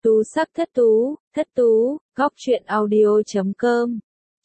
Tú sắc thất tú, góc truyện audio.com.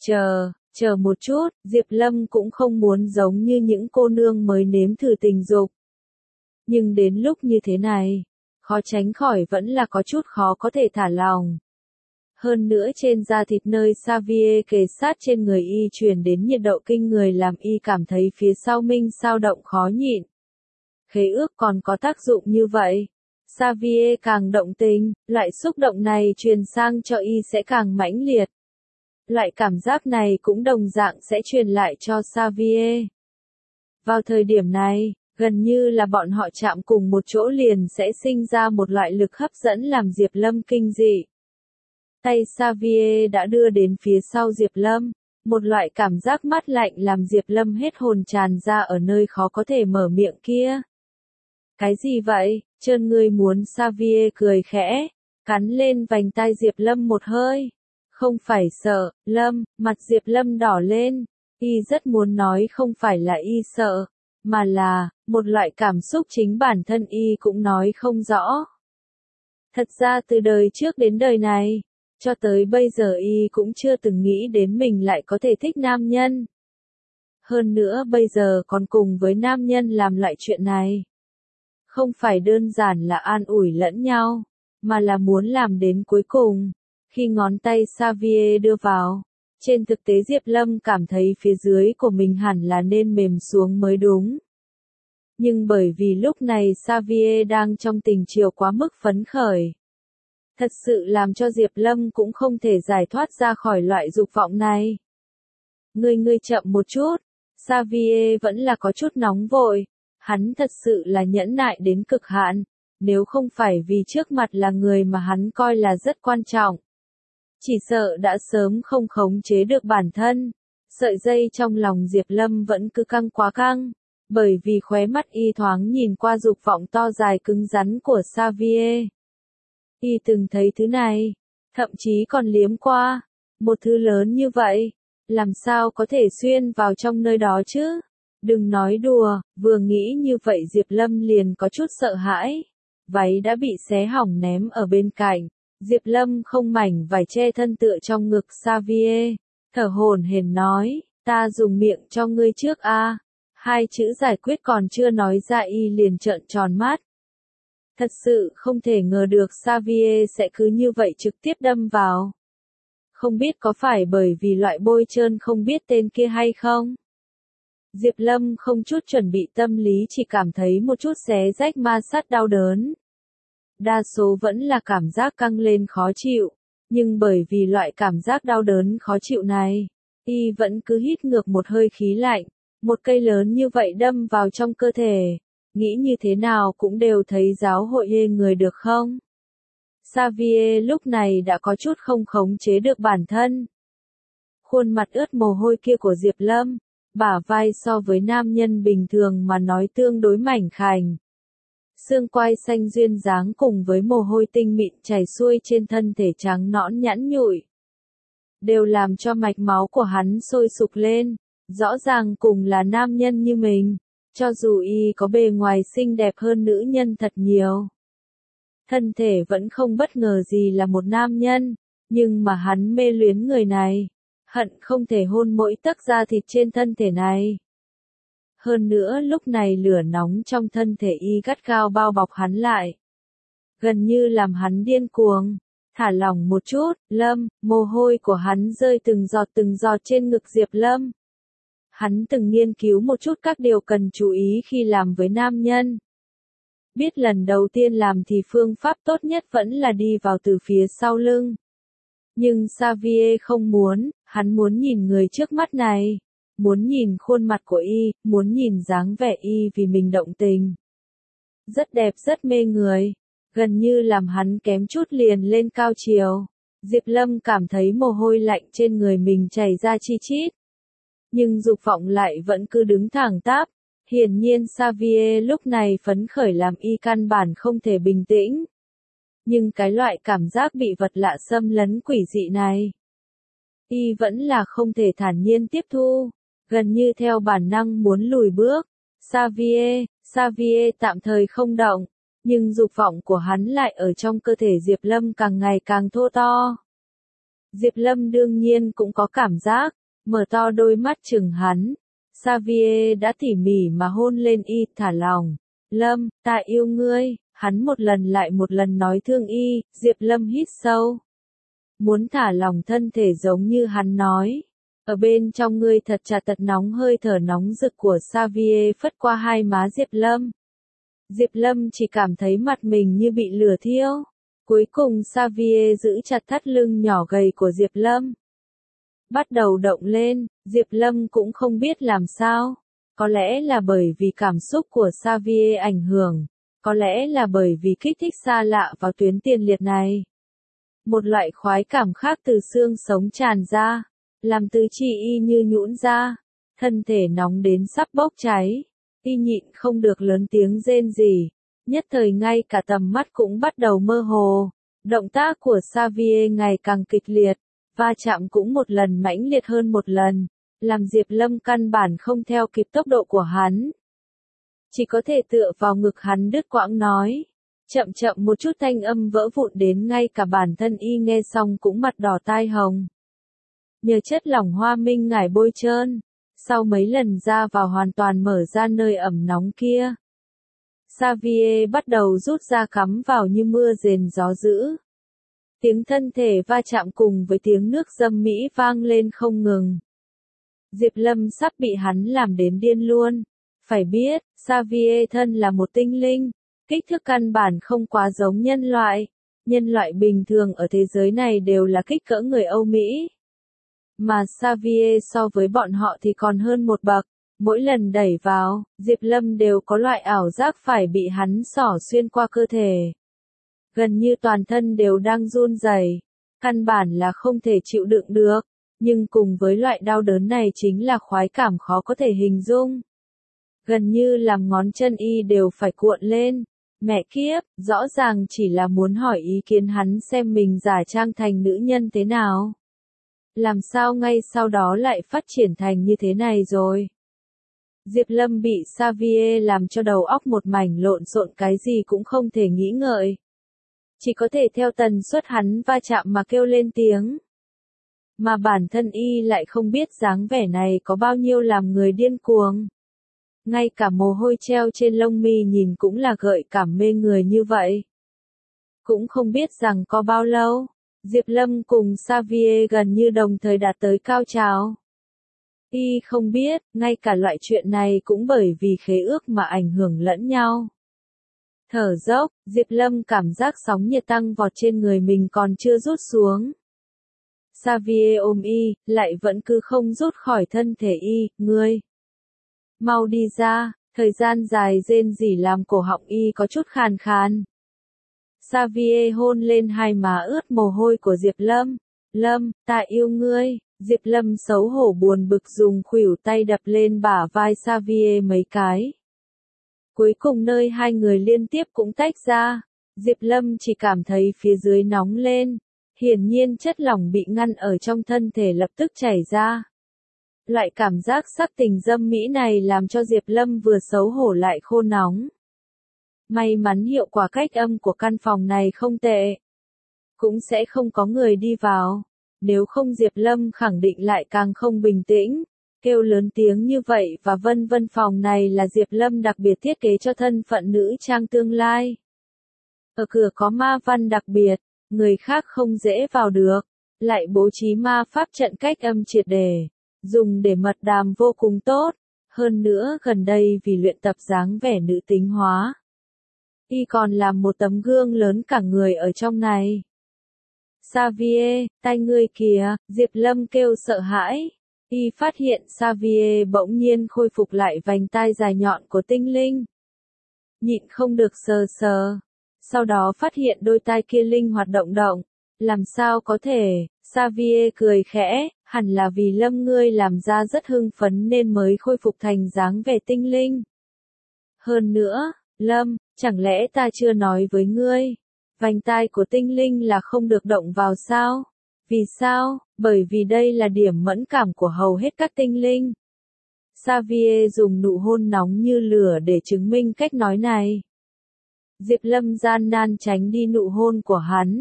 Chờ một chút, Diệp Lâm cũng không muốn giống như những cô nương mới nếm thử tình dục. Nhưng đến lúc như thế này, khó tránh khỏi vẫn là có chút khó có thể thả lòng. Hơn nữa trên da thịt nơi Xavier kề sát trên người y truyền đến nhiệt độ kinh người làm y cảm thấy phía sau mình xao động khó nhịn. Khế ước còn có tác dụng như vậy. Xavier càng động tình, loại xúc động này truyền sang cho y sẽ càng mãnh liệt. Loại cảm giác này cũng đồng dạng sẽ truyền lại cho Xavier. Vào thời điểm này, gần như là bọn họ chạm cùng một chỗ liền sẽ sinh ra một loại lực hấp dẫn làm Diệp Lâm kinh dị. Tay Xavier đã đưa đến phía sau Diệp Lâm, một loại cảm giác mát lạnh làm Diệp Lâm hết hồn tràn ra ở nơi khó có thể mở miệng kia. Cái gì vậy, trơn ngươi muốn? Xavier cười khẽ, cắn lên vành tai Diệp Lâm một hơi. Không phải sợ, Lâm, mặt Diệp Lâm đỏ lên, y rất muốn nói không phải là y sợ, mà là, một loại cảm xúc chính bản thân y cũng nói không rõ. Thật ra từ đời trước đến đời này, cho tới bây giờ y cũng chưa từng nghĩ đến mình lại có thể thích nam nhân. Hơn nữa bây giờ còn cùng với nam nhân làm lại chuyện này. Không phải đơn giản là an ủi lẫn nhau, mà là muốn làm đến cuối cùng. Khi ngón tay Xavier đưa vào, trên thực tế Diệp Lâm cảm thấy phía dưới của mình hẳn là nên mềm xuống mới đúng. Nhưng bởi vì lúc này Xavier đang trong tình chiều quá mức phấn khởi. Thật sự làm cho Diệp Lâm cũng không thể giải thoát ra khỏi loại dục vọng này. Ngươi chậm một chút, Xavier vẫn là có chút nóng vội. Hắn thật sự là nhẫn nại đến cực hạn, nếu không phải vì trước mặt là người mà hắn coi là rất quan trọng. Chỉ sợ đã sớm không khống chế được bản thân. Sợi dây trong lòng Diệp Lâm vẫn cứ căng quá căng, bởi vì khóe mắt y thoáng nhìn qua dục vọng to dài cứng rắn của Xavier. Y từng thấy thứ này, thậm chí còn liếm qua, một thứ lớn như vậy, làm sao có thể xuyên vào trong nơi đó chứ? Đừng nói đùa, vừa nghĩ như vậy Diệp Lâm liền có chút sợ hãi. Váy đã bị xé hỏng ném ở bên cạnh. Diệp Lâm không mảnh vải che thân tựa trong ngực Xavier. Thở hổn hển nói, ta dùng miệng cho ngươi trước a. Hai chữ giải quyết còn chưa nói ra y liền trợn tròn mắt. Thật sự không thể ngờ được Xavier sẽ cứ như vậy trực tiếp đâm vào. Không biết có phải bởi vì loại bôi trơn không biết tên kia hay không? Diệp Lâm không chút chuẩn bị tâm lý chỉ cảm thấy một chút xé rách ma sát đau đớn. Đa số vẫn là cảm giác căng lên khó chịu, nhưng bởi vì loại cảm giác đau đớn khó chịu này, y vẫn cứ hít ngược một hơi khí lạnh, một cây lớn như vậy đâm vào trong cơ thể, nghĩ như thế nào cũng đều thấy giáo hội ghê người được không? Xavier lúc này đã có chút không khống chế được bản thân. Khuôn mặt ướt mồ hôi kia của Diệp Lâm, bả vai so với nam nhân bình thường mà nói tương đối mảnh khảnh. Xương quai xanh duyên dáng cùng với mồ hôi tinh mịn chảy xuôi trên thân thể trắng nõn nhẵn nhụi, đều làm cho mạch máu của hắn sôi sục lên, rõ ràng cùng là nam nhân như mình, cho dù y có bề ngoài xinh đẹp hơn nữ nhân thật nhiều. Thân thể vẫn không bất ngờ gì là một nam nhân, nhưng mà hắn mê luyến người này, hận không thể hôn mỗi tấc da thịt trên thân thể này. Hơn nữa lúc này lửa nóng trong thân thể y gắt gao bao bọc hắn lại, gần như làm hắn điên cuồng. Thả lỏng một chút, Lâm, mồ hôi của hắn rơi từng giọt trên ngực Diệp Lâm. Hắn từng nghiên cứu một chút các điều cần chú ý khi làm với nam nhân. Biết lần đầu tiên làm thì phương pháp tốt nhất vẫn là đi vào từ phía sau lưng. Nhưng Xavier không muốn, hắn muốn nhìn người trước mắt này. Muốn nhìn khuôn mặt của y, muốn nhìn dáng vẻ y vì mình động tình. Rất đẹp rất mê người, gần như làm hắn kém chút liền lên cao chiều. Diệp Lâm cảm thấy mồ hôi lạnh trên người mình chảy ra chi chít. Nhưng dục vọng lại vẫn cứ đứng thẳng tắp. Hiển nhiên Xavier lúc này phấn khởi làm y căn bản không thể bình tĩnh. Nhưng cái loại cảm giác bị vật lạ xâm lấn quỷ dị này, y vẫn là không thể thản nhiên tiếp thu. Gần như theo bản năng muốn lùi bước. Xavier tạm thời không động. Nhưng dục vọng của hắn lại ở trong cơ thể Diệp Lâm càng ngày càng thô to. Diệp Lâm đương nhiên cũng có cảm giác, mở to đôi mắt chừng hắn. Xavier đã tỉ mỉ mà hôn lên y, thả lòng. Lâm, ta yêu ngươi, hắn một lần lại một lần nói thương y, Diệp Lâm hít sâu. Muốn thả lòng thân thể giống như hắn nói. Ở bên trong ngươi thật chặt thật nóng, hơi thở nóng rực của Xavier phất qua hai má Diệp Lâm. Diệp Lâm chỉ cảm thấy mặt mình như bị lửa thiêu. Cuối cùng Xavier giữ chặt thắt lưng nhỏ gầy của Diệp Lâm. Bắt đầu động lên, Diệp Lâm cũng không biết làm sao. Có lẽ là bởi vì cảm xúc của Xavier ảnh hưởng. Có lẽ là bởi vì kích thích xa lạ vào tuyến tiền liệt này. Một loại khoái cảm khác từ xương sống tràn ra, làm tứ chi y như nhũn ra, thân thể nóng đến sắp bốc cháy. Y nhịn không được lớn tiếng rên rỉ, nhất thời ngay cả tầm mắt cũng bắt đầu mơ hồ. Động tác của Xavier ngày càng kịch liệt, va chạm cũng một lần mãnh liệt hơn một lần, làm Diệp Lâm căn bản không theo kịp tốc độ của hắn. Chỉ có thể tựa vào ngực hắn đứt quãng nói. Chậm chậm một chút, thanh âm vỡ vụn đến ngay cả bản thân y nghe xong cũng mặt đỏ tai hồng. Nhờ chất lỏng hoa minh ngải bôi trơn, sau mấy lần ra vào hoàn toàn mở ra nơi ẩm nóng kia. Xavier bắt đầu rút ra cắm vào như mưa rền gió dữ. Tiếng thân thể va chạm cùng với tiếng nước dâm mỹ vang lên không ngừng. Diệp Lâm sắp bị hắn làm đến điên luôn. Phải biết, Xavier thân là một tinh linh, kích thước căn bản không quá giống nhân loại. Nhân loại bình thường ở thế giới này đều là kích cỡ người Âu Mỹ. Mà Xavier so với bọn họ thì còn hơn một bậc. Mỗi lần đẩy vào, Diệp Lâm đều có loại ảo giác phải bị hắn xỏ xuyên qua cơ thể. Gần như toàn thân đều đang run rẩy, căn bản là không thể chịu đựng được. Nhưng cùng với loại đau đớn này chính là khoái cảm khó có thể hình dung. Gần như làm ngón chân y đều phải cuộn lên. Mẹ kiếp, rõ ràng chỉ là muốn hỏi ý kiến hắn xem mình giả trang thành nữ nhân thế nào. Làm sao ngay sau đó lại phát triển thành như thế này rồi. Diệp Lâm bị Xavier làm cho đầu óc một mảnh lộn xộn, cái gì cũng không thể nghĩ ngợi. Chỉ có thể theo tần suất hắn va chạm mà kêu lên tiếng. Mà bản thân y lại không biết dáng vẻ này có bao nhiêu làm người điên cuồng. Ngay cả mồ hôi treo trên lông mi nhìn cũng là gợi cảm mê người như vậy. Cũng không biết rằng có bao lâu, Diệp Lâm cùng Xavier gần như đồng thời đạt tới cao trào. Y không biết, ngay cả loại chuyện này cũng bởi vì khế ước mà ảnh hưởng lẫn nhau. Thở dốc, Diệp Lâm cảm giác sóng nhiệt tăng vọt trên người mình còn chưa rút xuống. Xavier ôm y, lại vẫn cứ không rút khỏi thân thể y, ngươi. Mau đi ra, thời gian dài rên rỉ làm cổ họng y có chút khàn khàn. Xavier hôn lên hai má ướt mồ hôi của Diệp Lâm. Lâm, ta yêu ngươi. Diệp Lâm xấu hổ buồn bực dùng khuỷu tay đập lên bả vai Xavier mấy cái. Cuối cùng nơi hai người liên tiếp cũng tách ra. Diệp Lâm chỉ cảm thấy phía dưới nóng lên. Hiển nhiên chất lỏng bị ngăn ở trong thân thể lập tức chảy ra. Loại cảm giác sắc tình dâm mỹ này làm cho Diệp Lâm vừa xấu hổ lại khô nóng. May mắn hiệu quả cách âm của căn phòng này không tệ. Cũng sẽ không có người đi vào. Nếu không Diệp Lâm khẳng định lại càng không bình tĩnh. Kêu lớn tiếng như vậy và vân vân, phòng này là Diệp Lâm đặc biệt thiết kế cho thân phận nữ trang tương lai. Ở cửa có ma văn đặc biệt, người khác không dễ vào được. Lại bố trí ma pháp trận cách âm triệt để. Dùng để mật đàm vô cùng tốt. Hơn nữa gần đây vì luyện tập dáng vẻ nữ tính hóa. Y còn làm một tấm gương lớn cả người ở trong này. Xavier, tay ngươi kìa, Diệp Lâm kêu sợ hãi. Y phát hiện Xavier bỗng nhiên khôi phục lại vành tai dài nhọn của tinh linh. Nhịn không được sờ sờ. Sau đó phát hiện đôi tai kia linh hoạt động động. Làm sao có thể, Xavier cười khẽ, hẳn là vì Lâm ngươi làm ra rất hưng phấn nên mới khôi phục thành dáng vẻ tinh linh. Hơn nữa, Lâm, chẳng lẽ ta chưa nói với ngươi, vành tai của tinh linh là không được động vào sao? Vì sao? Bởi vì đây là điểm mẫn cảm của hầu hết các tinh linh. Xavier dùng nụ hôn nóng như lửa để chứng minh cách nói này. Diệp Lâm gian nan tránh đi nụ hôn của hắn.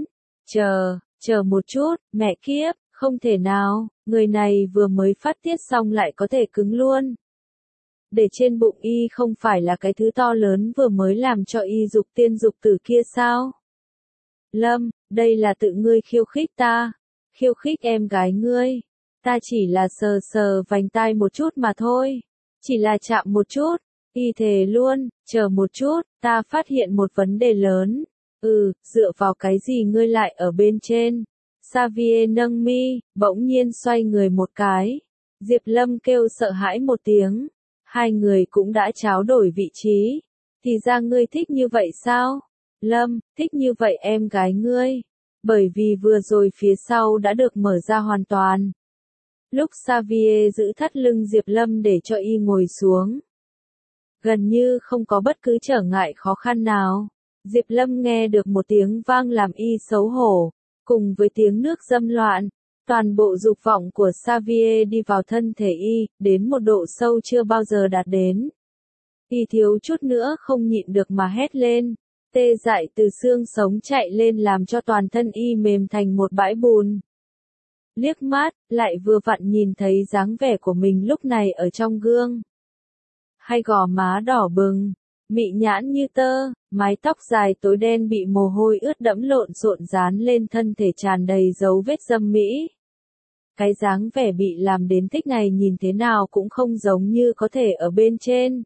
Chờ một chút, mẹ kiếp, không thể nào, người này vừa mới phát tiết xong lại có thể cứng luôn. Để trên bụng y không phải là cái thứ to lớn vừa mới làm cho y dục tiên dục tử kia sao? Lâm, đây là tự ngươi khiêu khích ta, khiêu khích em gái ngươi. Ta chỉ là sờ sờ vành tai một chút mà thôi, chỉ là chạm một chút, y thề luôn, chờ một chút, ta phát hiện một vấn đề lớn. Dựa vào cái gì ngươi lại ở bên trên? Xavier nâng mi, bỗng nhiên xoay người một cái. Diệp Lâm kêu sợ hãi một tiếng. Hai người cũng đã tráo đổi vị trí. Thì ra ngươi thích như vậy sao? Lâm, thích như vậy em gái ngươi. Bởi vì vừa rồi phía sau đã được mở ra hoàn toàn. Lúc Xavier giữ thắt lưng Diệp Lâm để cho y ngồi xuống. Gần như không có bất cứ trở ngại khó khăn nào. Diệp Lâm nghe được một tiếng vang làm y xấu hổ, cùng với tiếng nước dâm loạn, toàn bộ dục vọng của Xavier đi vào thân thể y, đến một độ sâu chưa bao giờ đạt đến. Y thiếu chút nữa không nhịn được mà hét lên, tê dại từ xương sống chạy lên làm cho toàn thân y mềm thành một bãi bùn. Liếc mắt, lại vừa vặn nhìn thấy dáng vẻ của mình lúc này ở trong gương. Hai gò má đỏ bừng, mị nhãn như tơ, mái tóc dài tối đen bị mồ hôi ướt đẫm lộn xộn dán lên thân thể tràn đầy dấu vết dâm mỹ. Cái dáng vẻ bị làm đến thích này nhìn thế nào cũng không giống như có thể ở bên trên.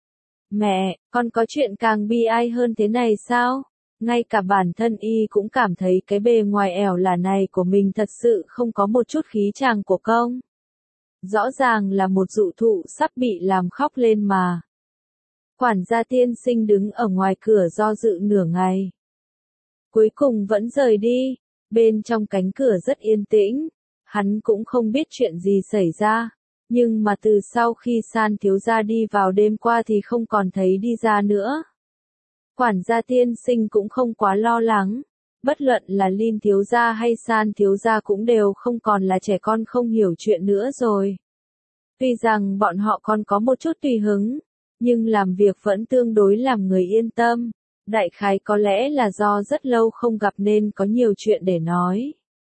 Mẹ, con có chuyện càng bi ai hơn thế này sao? Ngay cả bản thân y cũng cảm thấy cái bề ngoài ẻo lả này của mình thật sự không có một chút khí chàng của công. Rõ ràng là một dụ thụ sắp bị làm khóc lên mà. Quản gia tiên sinh đứng ở ngoài cửa do dự nửa ngày. Cuối cùng vẫn rời đi, bên trong cánh cửa rất yên tĩnh, hắn cũng không biết chuyện gì xảy ra, nhưng mà từ sau khi San thiếu gia đi vào đêm qua thì không còn thấy đi ra nữa. Quản gia tiên sinh cũng không quá lo lắng, bất luận là Lin thiếu gia hay San thiếu gia cũng đều không còn là trẻ con không hiểu chuyện nữa rồi. Tuy rằng bọn họ còn có một chút tùy hứng, nhưng làm việc vẫn tương đối làm người yên tâm. Đại khái có lẽ là do rất lâu không gặp nên có nhiều chuyện để nói.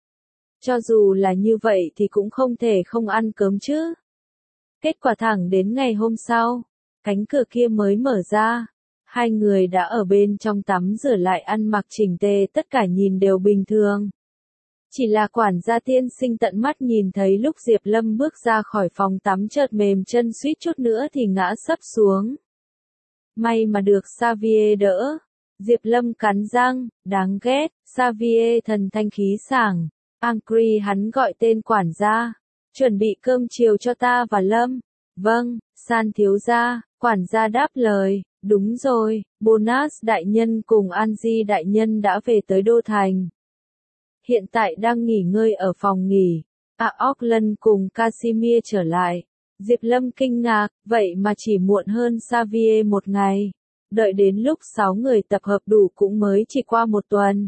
Cho dù là như vậy thì cũng không thể không ăn cơm chứ. Kết quả thẳng đến ngày hôm sau, cánh cửa kia mới mở ra. Hai người đã ở bên trong tắm rửa lại ăn mặc chỉnh tề, tất cả nhìn đều bình thường. Chỉ là quản gia tiên sinh tận mắt nhìn thấy lúc Diệp Lâm bước ra khỏi phòng tắm chợt mềm chân suýt chút nữa thì ngã sấp xuống. May mà được Xavier đỡ. Diệp Lâm cắn răng, đáng ghét, Xavier thần thanh khí sảng. Angry hắn gọi tên quản gia. Chuẩn bị cơm chiều cho ta và Lâm. Vâng, San thiếu gia, quản gia đáp lời. Đúng rồi, Bonas đại nhân cùng Angie đại nhân đã về tới Đô Thành. Hiện tại đang nghỉ ngơi ở phòng nghỉ. Auckland cùng Casimir trở lại. Diệp Lâm kinh ngạc, vậy mà chỉ muộn hơn Xavier một ngày. Đợi đến lúc 6 người tập hợp đủ cũng mới chỉ qua một tuần.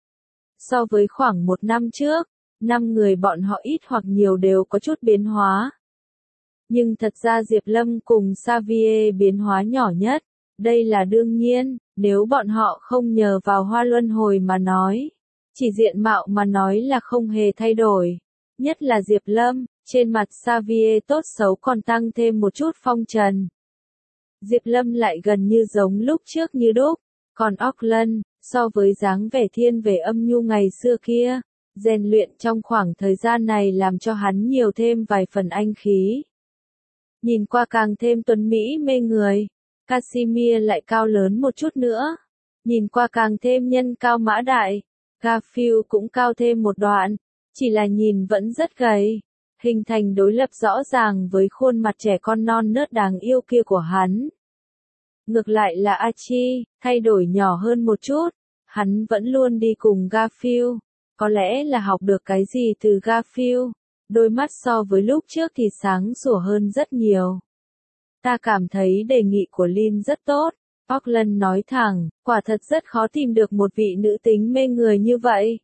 So với khoảng một năm trước, 5 người bọn họ ít hoặc nhiều đều có chút biến hóa. Nhưng thật ra Diệp Lâm cùng Xavier biến hóa nhỏ nhất. Đây là đương nhiên, nếu bọn họ không nhờ vào hoa luân hồi mà nói. Chỉ diện mạo mà nói là không hề thay đổi. Nhất là Diệp Lâm, trên mặt Xavier tốt xấu còn tăng thêm một chút phong trần. Diệp Lâm lại gần như giống lúc trước như đúc. Còn Auckland, so với dáng vẻ thiên về âm nhu ngày xưa kia, rèn luyện trong khoảng thời gian này làm cho hắn nhiều thêm vài phần anh khí. Nhìn qua càng thêm tuấn mỹ mê người. Casimir lại cao lớn một chút nữa. Nhìn qua càng thêm nhân cao mã đại. Garfield cũng cao thêm một đoạn. Chỉ là nhìn vẫn rất gầy. Hình thành đối lập rõ ràng với khuôn mặt trẻ con non nớt đáng yêu kia của hắn. Ngược lại là Archie, thay đổi nhỏ hơn một chút. Hắn vẫn luôn đi cùng Garfield. Có lẽ là học được cái gì từ Garfield. Đôi mắt so với lúc trước thì sáng sủa hơn rất nhiều. Ta cảm thấy đề nghị của Lin rất tốt. Auckland nói thẳng, quả thật rất khó tìm được một vị nữ tính mê người như vậy.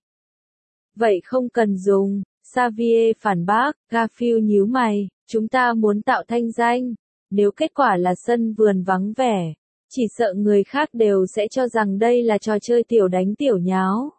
Vậy không cần dùng, Xavier phản bác, Garfield nhíu mày, chúng ta muốn tạo thanh danh. Nếu kết quả là sân vườn vắng vẻ, Chỉ sợ người khác đều sẽ cho rằng đây là trò chơi tiểu đánh tiểu nháo.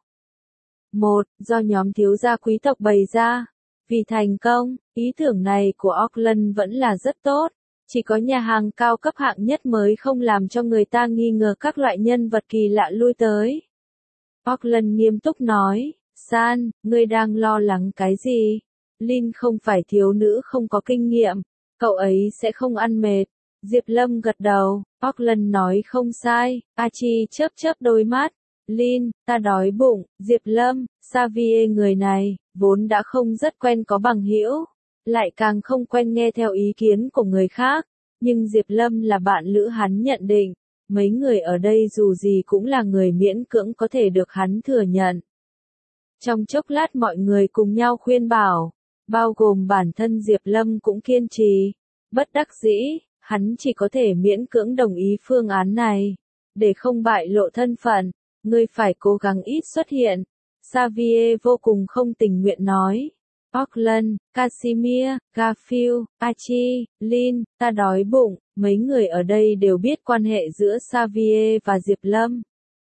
Một, do nhóm thiếu gia quý tộc bày ra. Vì thành công, ý tưởng này của Auckland vẫn là rất tốt. Chỉ có nhà hàng cao cấp hạng nhất mới không làm cho người ta nghi ngờ các loại nhân vật kỳ lạ lui tới. Auckland nghiêm túc nói, San, ngươi đang lo lắng cái gì? Lin không phải thiếu nữ không có kinh nghiệm, cậu ấy sẽ không ăn mệt. Diệp Lâm gật đầu, Auckland nói không sai, Archie chớp chớp đôi mắt. Lin, ta đói bụng. Diệp Lâm, Xavier người này, vốn đã không rất quen có bằng hữu, lại càng không quen nghe theo ý kiến của người khác. Nhưng Diệp Lâm là bạn lữ hắn nhận định, mấy người ở đây dù gì cũng là người miễn cưỡng có thể được hắn thừa nhận. Trong chốc lát mọi người cùng nhau khuyên bảo, bao gồm bản thân Diệp Lâm cũng kiên trì. Bất đắc dĩ, hắn chỉ có thể miễn cưỡng đồng ý phương án này. Để không bại lộ thân phận, ngươi phải cố gắng ít xuất hiện. Xavier vô cùng không tình nguyện nói. Auckland, Casimir, Garfield, Archie, Lin, ta đói bụng. Mấy người ở đây đều biết quan hệ giữa Xavier và Diệp Lâm.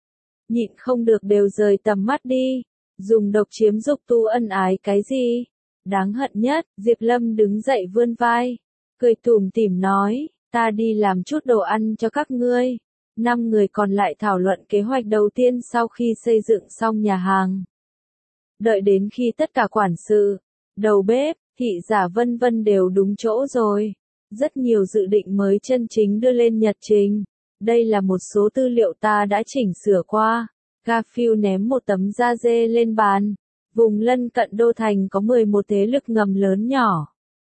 Nhịn không được đều rời tầm mắt đi. Dùng độc chiếm dục tu ân ái cái gì? Đáng hận nhất, Diệp Lâm đứng dậy vươn vai. Cười tủm tỉm nói, ta đi làm chút đồ ăn cho các ngươi. 5 người còn lại thảo luận kế hoạch đầu tiên sau khi xây dựng xong nhà hàng. Đợi đến khi tất cả quản sự, đầu bếp, thị giả vân vân đều đúng chỗ rồi. Rất nhiều dự định mới chân chính đưa lên nhật trình. Đây là một số tư liệu ta đã chỉnh sửa qua. Garfield ném một tấm da dê lên bàn. Vùng lân cận đô thành có 11 thế lực ngầm lớn nhỏ.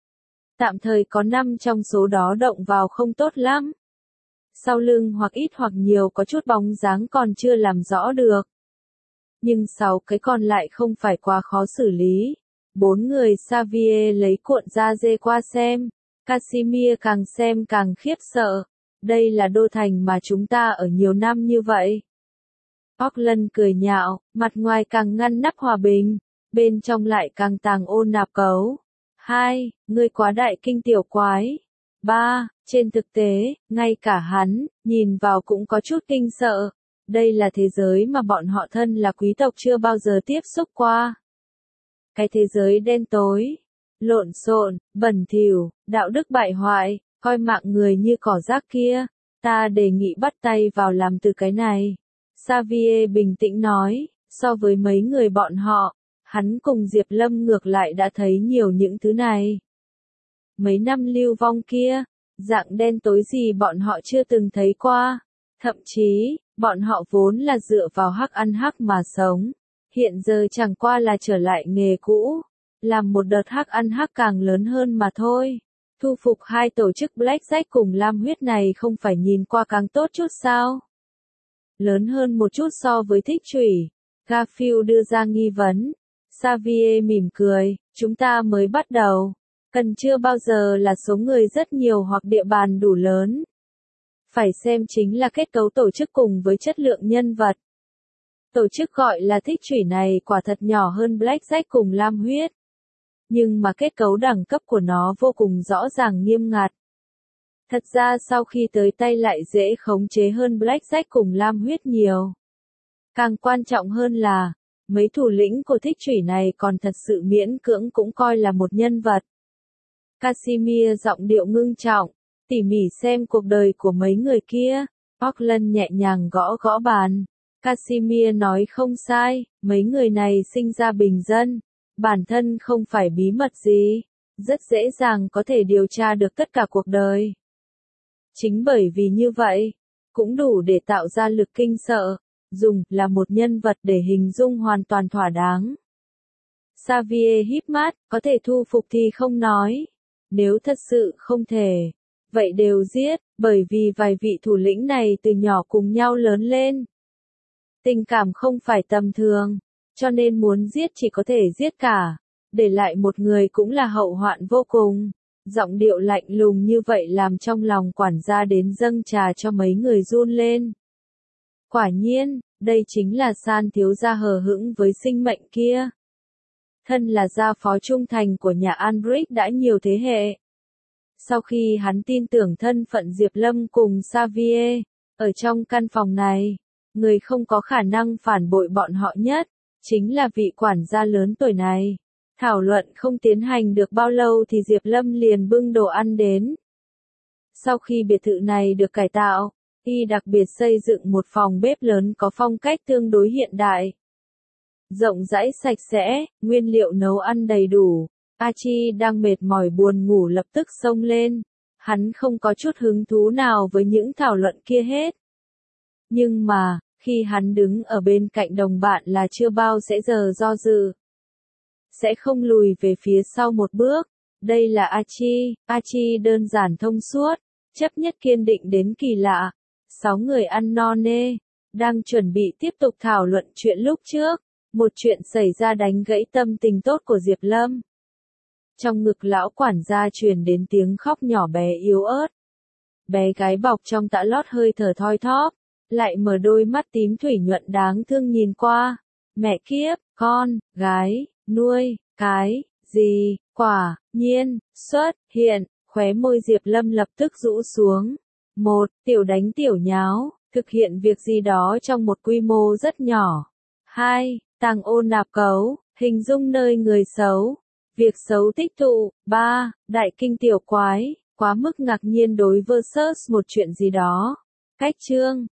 Tạm thời có 5 trong số đó động vào không tốt lắm. Sau lưng hoặc ít hoặc nhiều có chút bóng dáng còn chưa làm rõ được. Nhưng 6 cái còn lại không phải quá khó xử lý. 4 người Xavier lấy cuộn da dê qua xem. Casimir càng xem càng khiếp sợ. Đây là đô thành mà chúng ta ở nhiều năm như vậy. Auckland cười nhạo, mặt ngoài càng ngăn nắp hòa bình, bên trong lại càng tàng ô nạp cấu. 2. Ngươi quá đại kinh tiểu quái. 3. Trên thực tế, ngay cả hắn, nhìn vào cũng có chút kinh sợ. Đây là thế giới mà bọn họ thân là quý tộc chưa bao giờ tiếp xúc qua. Cái thế giới đen tối, lộn xộn, bẩn thỉu, đạo đức bại hoại, coi mạng người như cỏ rác kia. Ta đề nghị bắt tay vào làm từ cái này. Xavier bình tĩnh nói, so với mấy người bọn họ, hắn cùng Diệp Lâm ngược lại đã thấy nhiều những thứ này. Mấy năm lưu vong kia, dạng đen tối gì bọn họ chưa từng thấy qua. Thậm chí, bọn họ vốn là dựa vào hắc ăn hắc mà sống. Hiện giờ chẳng qua là trở lại nghề cũ. Làm một đợt hắc ăn hắc càng lớn hơn mà thôi. Thu phục 2 tổ chức Blackjack cùng Lam huyết này không phải nhìn qua càng tốt chút sao? Lớn hơn một chút so với thích chủy. Garfield đưa ra nghi vấn. Xavier mỉm cười, chúng ta mới bắt đầu. Cần chưa bao giờ là số người rất nhiều hoặc địa bàn đủ lớn. Phải xem chính là kết cấu tổ chức cùng với chất lượng nhân vật. Tổ chức gọi là thích chủy này quả thật nhỏ hơn Blackjack cùng Lam huyết. Nhưng mà kết cấu đẳng cấp của nó vô cùng rõ ràng nghiêm ngặt. Thật ra sau khi tới tay lại dễ khống chế hơn Blackjack cùng Lam huyết nhiều. Càng quan trọng hơn là, mấy thủ lĩnh của thích chủy này còn thật sự miễn cưỡng cũng coi là một nhân vật. Casimir giọng điệu ngưng trọng, tỉ mỉ xem cuộc đời của mấy người kia. Auckland nhẹ nhàng gõ gõ bàn. Casimir nói không sai, mấy người này sinh ra bình dân. Bản thân không phải bí mật gì. Rất dễ dàng có thể điều tra được tất cả cuộc đời. Chính bởi vì như vậy, cũng đủ để tạo ra lực kinh sợ. Dùng là một nhân vật để hình dung hoàn toàn thỏa đáng. Xavier híp mắt, có thể thu phục thì không nói. Nếu thật sự không thể, vậy đều giết, bởi vì vài vị thủ lĩnh này từ nhỏ cùng nhau lớn lên. Tình cảm không phải tầm thường, cho nên muốn giết chỉ có thể giết cả, để lại một người cũng là hậu hoạn vô cùng. Giọng điệu lạnh lùng như vậy làm trong lòng quản gia đến dâng trà cho mấy người run lên. Quả nhiên, đây chính là San thiếu gia hờ hững với sinh mệnh kia. Thân là gia phó trung thành của nhà Albrecht đã nhiều thế hệ. Sau khi hắn tin tưởng thân phận Diệp Lâm cùng Xavier, Ở trong căn phòng này, người không có khả năng phản bội bọn họ nhất, chính là vị quản gia lớn tuổi này. Thảo luận không tiến hành được bao lâu thì Diệp Lâm liền bưng đồ ăn đến. Sau khi biệt thự này được cải tạo, y đặc biệt xây dựng một phòng bếp lớn có phong cách tương đối hiện đại. Rộng rãi sạch sẽ, nguyên liệu nấu ăn đầy đủ. A Chi đang mệt mỏi buồn ngủ lập tức xông lên. Hắn không có chút hứng thú nào với những thảo luận kia hết. Nhưng mà, khi hắn đứng ở bên cạnh đồng bạn là chưa bao sẽ giờ do dự. Sẽ không lùi về phía sau một bước. Đây là A Chi đơn giản thông suốt, chấp nhất kiên định đến kỳ lạ. 6 người ăn no nê, đang chuẩn bị tiếp tục thảo luận chuyện lúc trước. Một chuyện xảy ra đánh gãy tâm tình tốt của Diệp Lâm. Trong ngực lão quản gia truyền đến tiếng khóc nhỏ bé yếu ớt. Bé gái bọc trong tã lót hơi thở thoi thóp, lại mở đôi mắt tím thủy nhuận đáng thương nhìn qua. Mẹ kiếp, con, gái, nuôi, cái, gì, quả, nhiên, xuất, hiện, khóe môi Diệp Lâm lập tức rũ xuống. 1. Tiểu đánh tiểu nháo, thực hiện việc gì đó trong một quy mô rất nhỏ. 2. Tàng ô nạp cấu, hình dung nơi người xấu. Việc xấu tích tụ. 3. Đại kinh tiểu quái, quá mức ngạc nhiên đối versus một chuyện gì đó. Cách chương